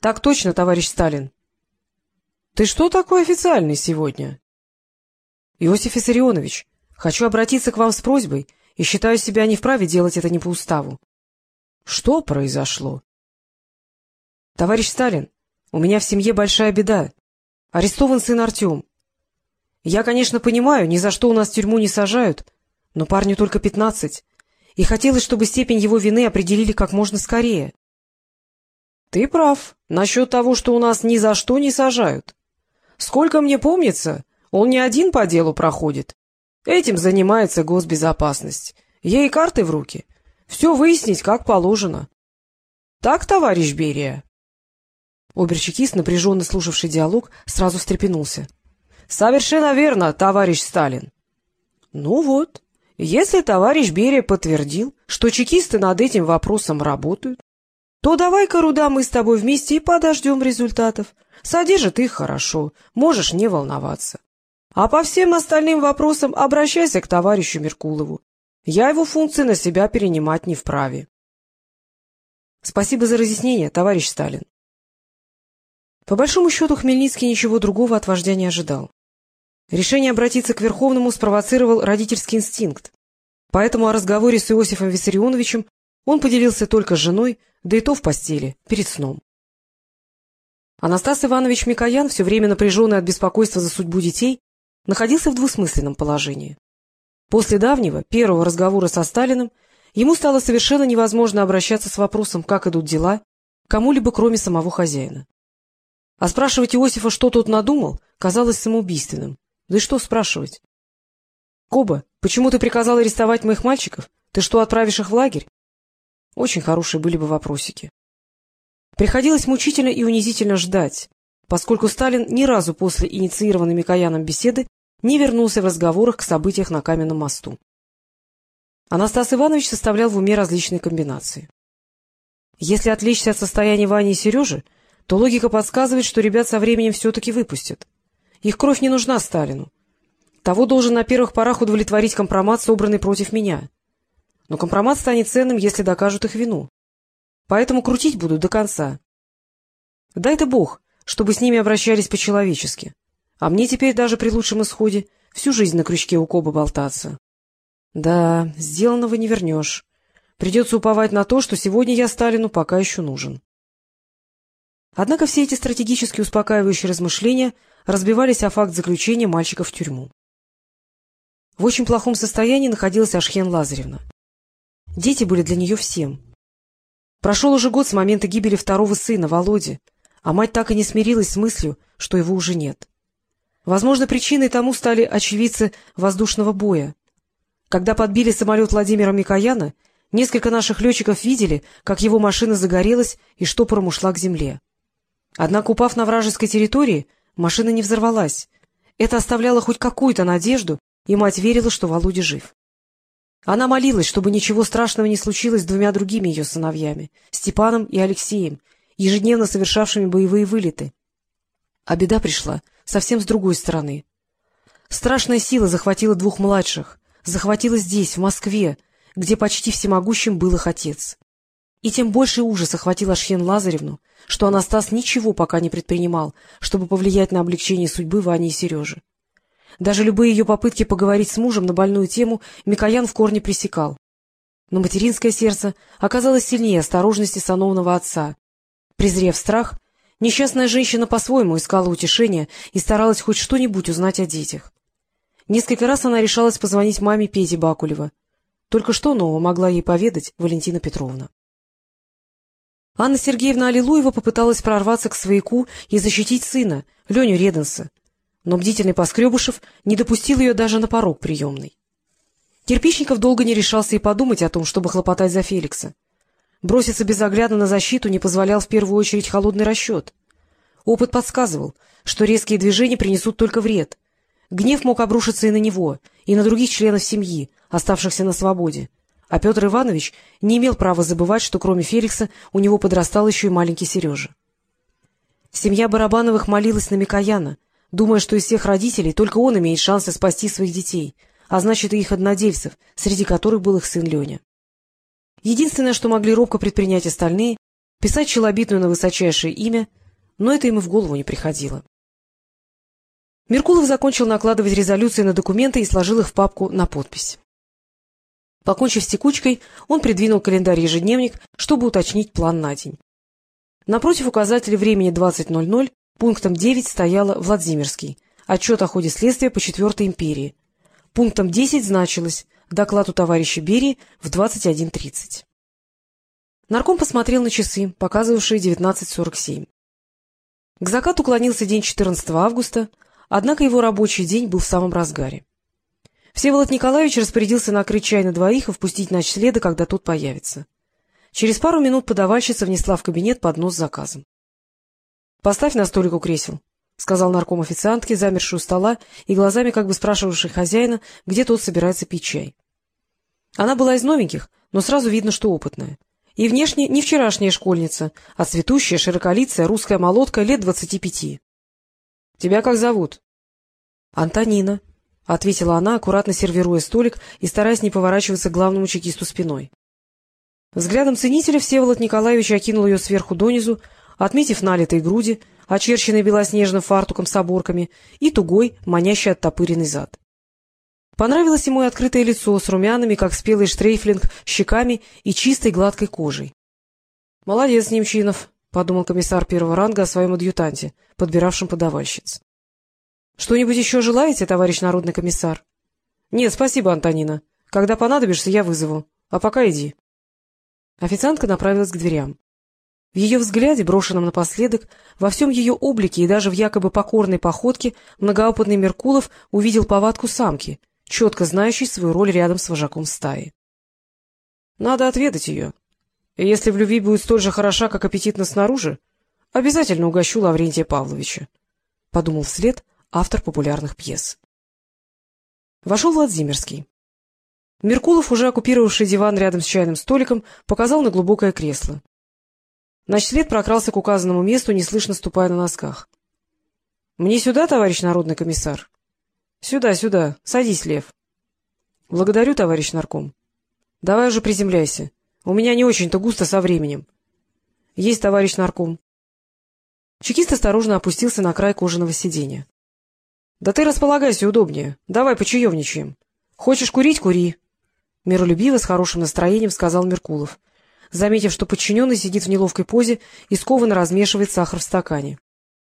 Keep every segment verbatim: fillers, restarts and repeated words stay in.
— Так точно, товарищ Сталин. — Ты что такой официальный сегодня? — Иосиф Виссарионович, хочу обратиться к вам с просьбой и считаю себя не вправе делать это не по уставу. — Что произошло? — Товарищ Сталин, у меня в семье большая беда. Арестован сын Артем. Я, конечно, понимаю, ни за что у нас в тюрьму не сажают, но парню только пятнадцать, и хотелось, чтобы степень его вины определили как можно скорее. — Ты прав насчет того, что у нас ни за что не сажают. Сколько мне помнится, он не один по делу проходит. Этим занимается госбезопасность. Ей карты в руки. Все выяснить, как положено. Так, товарищ Берия? Обер-чекист, напряженно слушавший диалог, сразу встрепенулся. — Совершенно верно, товарищ Сталин. — Ну вот, если товарищ Берия подтвердил, что чекисты над этим вопросом работают, то давай-ка, Руда, мы с тобой вместе и подождем результатов. Содержат их хорошо, можешь не волноваться. А по всем остальным вопросам обращайся к товарищу Меркулову. Я его функции на себя перенимать не вправе. Спасибо за разъяснение, товарищ Сталин. По большому счету, Хмельницкий ничего другого от вождя не ожидал. Решение обратиться к Верховному спровоцировал родительский инстинкт, поэтому о разговоре с Иосифом Виссарионовичем он поделился только с женой, да и то в постели, перед сном. Анастас Иванович Микоян, все время напряженный от беспокойства за судьбу детей, находился в двусмысленном положении. После давнего, первого разговора со Сталиным ему стало совершенно невозможно обращаться с вопросом, как идут дела, к кому-либо, кроме самого хозяина. А спрашивать Иосифа, что тот надумал, казалось самоубийственным. Да и что спрашивать? — Коба, почему ты приказал арестовать моих мальчиков? Ты что, отправишь их в лагерь? Очень хорошие были бы вопросики. Приходилось мучительно и унизительно ждать, поскольку Сталин ни разу после инициированной Микояном беседы не вернулся в разговорах к событиях на Каменном мосту. Анастас Иванович составлял в уме различные комбинации. Если отвлечься от состояния Вани и Сережи, то логика подсказывает, что ребят со временем все-таки выпустят. Их кровь не нужна Сталину. Того должен на первых порах удовлетворить компромат, собранный против меня. Но компромат станет ценным, если докажут их вину. Поэтому крутить будут до конца. Дай-то Бог, чтобы с ними обращались по-человечески. А мне теперь даже при лучшем исходе всю жизнь на крючке у Кобы болтаться. Да, сделанного не вернешь. Придется уповать на то, что сегодня я Сталину пока еще нужен. Однако все эти стратегически успокаивающие размышления разбивались о факт заключения мальчиков в тюрьму. В очень плохом состоянии находилась Ашхен Лазаревна. Дети были для нее всем. Прошел уже год с момента гибели второго сына, Володи, а мать так и не смирилась с мыслью, что его уже нет. Возможно, причиной тому стали очевидцы воздушного боя. Когда подбили самолет Владимира Микояна, несколько наших летчиков видели, как его машина загорелась и штопором ушла к земле. Однако, упав на вражеской территории, машина не взорвалась. Это оставляло хоть какую-то надежду, и мать верила, что Володя жив. Она молилась, чтобы ничего страшного не случилось с двумя другими ее сыновьями, Степаном и Алексеем, ежедневно совершавшими боевые вылеты. А беда пришла совсем с другой стороны. Страшная сила захватила двух младших, захватила здесь, в Москве, где почти всемогущим был их отец. И тем больше ужас охватил Ашхен Лазаревну, что Анастас ничего пока не предпринимал, чтобы повлиять на облегчение судьбы Вани и Сережи. Даже любые ее попытки поговорить с мужем на больную тему Микоян в корне пресекал. Но материнское сердце оказалось сильнее осторожности сановного отца. Презрев страх, несчастная женщина по-своему искала утешения и старалась хоть что-нибудь узнать о детях. Несколько раз она решалась позвонить маме Пети Бакулева. Только что нового могла ей поведать Валентина Петровна. Анна Сергеевна Аллилуева попыталась прорваться к свояку и защитить сына, Леню Реденса, но бдительный Поскребышев не допустил ее даже на порог приемной. Кирпичников долго не решался и подумать о том, чтобы хлопотать за Феликса. Броситься безоглядно на защиту не позволял в первую очередь холодный расчет. Опыт подсказывал, что резкие движения принесут только вред. Гнев мог обрушиться и на него, и на других членов семьи, оставшихся на свободе. А Петр Иванович не имел права забывать, что кроме Феликса у него подрастал еще и маленький Сережа. Семья Барабановых молилась на Микояна, думая, что из всех родителей только он имеет шансы спасти своих детей, а значит и их однодельцев, среди которых был их сын Леня. Единственное, что могли робко предпринять остальные, писать челобитную на высочайшее имя, но это ему в голову не приходило. Меркулов закончил накладывать резолюции на документы и сложил их в папку на подпись. Покончив с текучкой, он придвинул календарь-ежедневник, чтобы уточнить план на день. Напротив указателя времени двадцать ноль ноль пунктом девять стояло «Владимирский», отчет о ходе следствия по Четвертой империи. Пунктом десять значилось «Доклад у товарища Берии в двадцать один тридцать». Нарком посмотрел на часы, показывавшие девятнадцать сорок семь. К закату клонился день четырнадцатого августа, однако его рабочий день был в самом разгаре. Всеволод Николаевич распорядился накрыть чай на двоих и впустить ночледа, когда тот появится. Через пару минут подавальщица внесла в кабинет поднос с заказом. — Поставь на столик у кресел, — сказал нарком официантке, замершей у стола и глазами как бы спрашивавшей хозяина, где тот собирается пить чай. Она была из новеньких, но сразу видно, что опытная. И внешне не вчерашняя школьница, а цветущая, широколицая русская молодка лет двадцати пяти. — Тебя как зовут? — Антонина, — ответила она, аккуратно сервируя столик и стараясь не поворачиваться к главному чекисту спиной. Взглядом ценителя Всеволод Николаевич окинул ее сверху донизу, отметив налитые груди, очерченные белоснежным фартуком с оборками, и тугой, манящий оттопыренный зад. Понравилось ему и открытое лицо с румяными, как спелый штрейфлинг, щеками и чистой гладкой кожей. — Молодец, Немчинов, — подумал комиссар первого ранга о своем адъютанте, подбиравшем подавальщиц. — Что-нибудь еще желаете, товарищ народный комиссар? — Нет, спасибо, Антонина. Когда понадобишься, я вызову. А пока иди. Официантка направилась к дверям. В ее взгляде, брошенном напоследок, во всем ее облике и даже в якобы покорной походке многоопытный Меркулов увидел повадку самки, четко знающей свою роль рядом с вожаком стаи. Надо отведать ее. И если в любви будет столь же хороша, как аппетитно снаружи, обязательно угощу Лаврентия Павловича, — подумал вслед автор популярных пьес. Вошел Владимирский. Меркулов, уже оккупировавший диван рядом с чайным столиком, показал на глубокое кресло. Ночлед прокрался к указанному месту, неслышно ступая на носках. — Мне сюда, товарищ народный комиссар? — Сюда, сюда. Садись, Лев. — Благодарю, товарищ нарком. — Давай уже приземляйся. У меня не очень-то густо со временем. — Есть, товарищ нарком. Чекист осторожно опустился на край кожаного сиденья. — Да ты располагайся удобнее. Давай почаевничаем. Хочешь курить — кури. Миролюбиво, с хорошим настроением сказал Меркулов, заметив, что подчиненный сидит в неловкой позе и скованно размешивает сахар в стакане.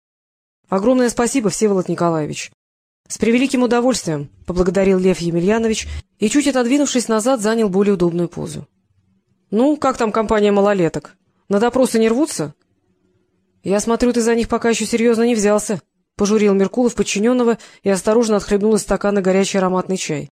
— Огромное спасибо, Всеволод Николаевич. — С превеликим удовольствием, — поблагодарил Лев Емельянович и, чуть отодвинувшись назад, занял более удобную позу. — Ну, как там компания малолеток? На допросы не рвутся? — Я смотрю, ты за них пока еще серьезно не взялся, — пожурил Меркулов подчиненного и осторожно отхлебнул из стакана горячий ароматный чай.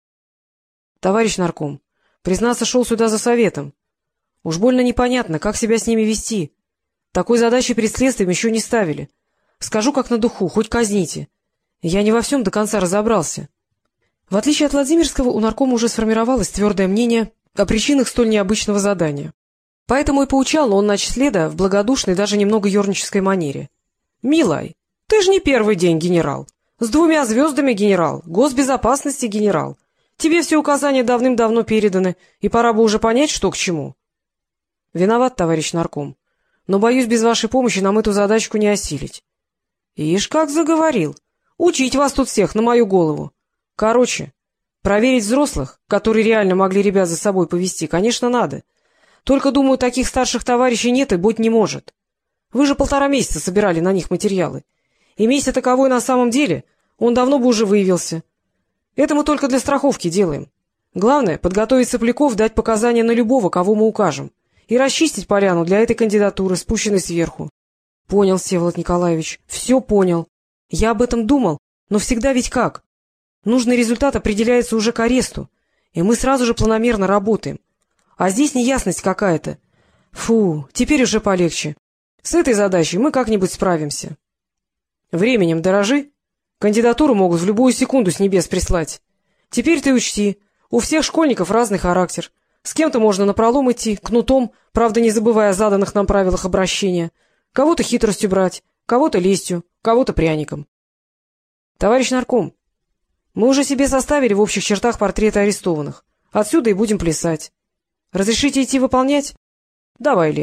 — Товарищ нарком, признаться, шел сюда за советом. Уж больно непонятно, как себя с ними вести. Такой задачи перед следствием еще не ставили. Скажу как на духу, хоть казните. Я не во всем до конца разобрался. В отличие от Владимирского, у наркома уже сформировалось твердое мнение о причинах столь необычного задания. Поэтому и поучал он ночледа в благодушной, даже немного ернической манере. — Милай, ты же не первый день генерал. С двумя звездами генерал, госбезопасности генерал. Тебе все указания давным-давно переданы, и пора бы уже понять, что к чему. — Виноват, товарищ нарком, но, боюсь, без вашей помощи нам эту задачку не осилить. — Ишь, как заговорил. Учить вас тут всех на мою голову. Короче, проверить взрослых, которые реально могли ребят за собой повести, конечно, надо. Только, думаю, таких старших товарищей нет и быть не может. Вы же полтора месяца собирали на них материалы. Имейся таковой на самом деле, он давно бы уже выявился. Это мы только для страховки делаем. Главное — подготовить сопляков, дать показания на любого, кого мы укажем, и расчистить поляну для этой кандидатуры, спущенной сверху. — Понял, Всеволод Николаевич, все понял. Я об этом думал, но всегда ведь как? Нужный результат определяется уже к аресту, и мы сразу же планомерно работаем. А здесь неясность какая-то. Фу, теперь уже полегче. С этой задачей мы как-нибудь справимся. Временем дорожи. Кандидатуру могут в любую секунду с небес прислать. Теперь ты учти, у всех школьников разный характер. С кем-то можно напролом идти, кнутом, правда, не забывая о заданных нам правилах обращения. Кого-то хитростью брать, кого-то лестью, кого-то пряником. Товарищ нарком, мы уже себе составили в общих чертах портреты арестованных. Отсюда и будем плясать. Разрешите идти выполнять? Давай, Лев,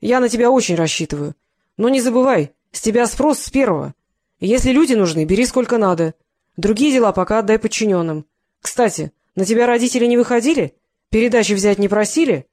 Я на тебя очень рассчитываю. Но не забывай, с тебя спрос с первого. Если люди нужны, бери сколько надо. Другие дела пока отдай подчиненным. Кстати, на тебя родители не выходили? Передачи взять не просили?